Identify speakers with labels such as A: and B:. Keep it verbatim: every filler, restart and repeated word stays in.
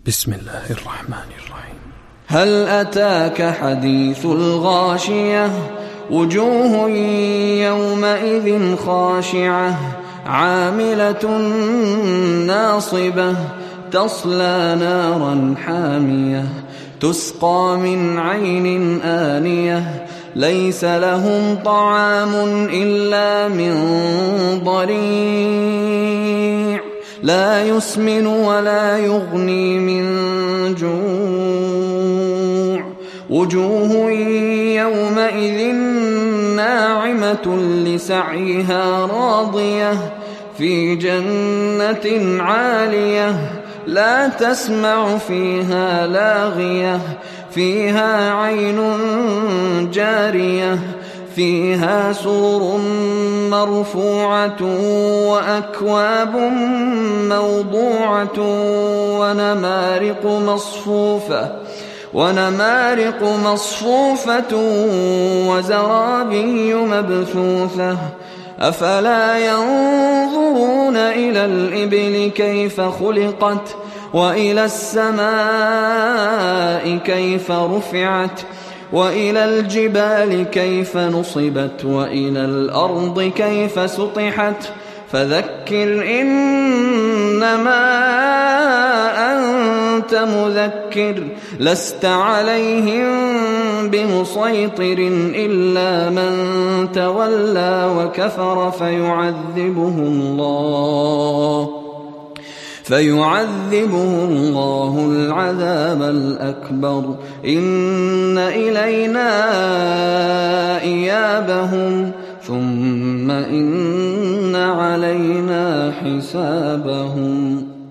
A: بسم الله الرحمن الرحيم.
B: هل أتاك حديث الغاشية وجوه يومئذ خاشعة عاملة ناصبة تصلى نارا حامية تسقى من عين آنية ليس لهم طعام إلا من ضريع لا يسمن ولا يغني من جوع وجوه يومئذ ناعمة لسعيها راضية في جنة عالية لا تسمع فيها لاغية فيها عين جارية فيها سرر مرفوعة وأكواب موضوعة ونمارق مصفوفة ونمارق مصفوفة وزرابي مبثوثة أفلا ينظرون إلى الإبل كيف خلقت وإلى السماء كيف رفعت وإلى الجبال كيف نصبت وإلى الأرض كيف سطحت فذكر إنما أنت مذكر لست عليهم بمسيطر إلا من تولى وكفر فيعذبه الله فيعذبه الله العذاب الأكبر إن إلينا إيابهم ثم إن علينا حسابهم.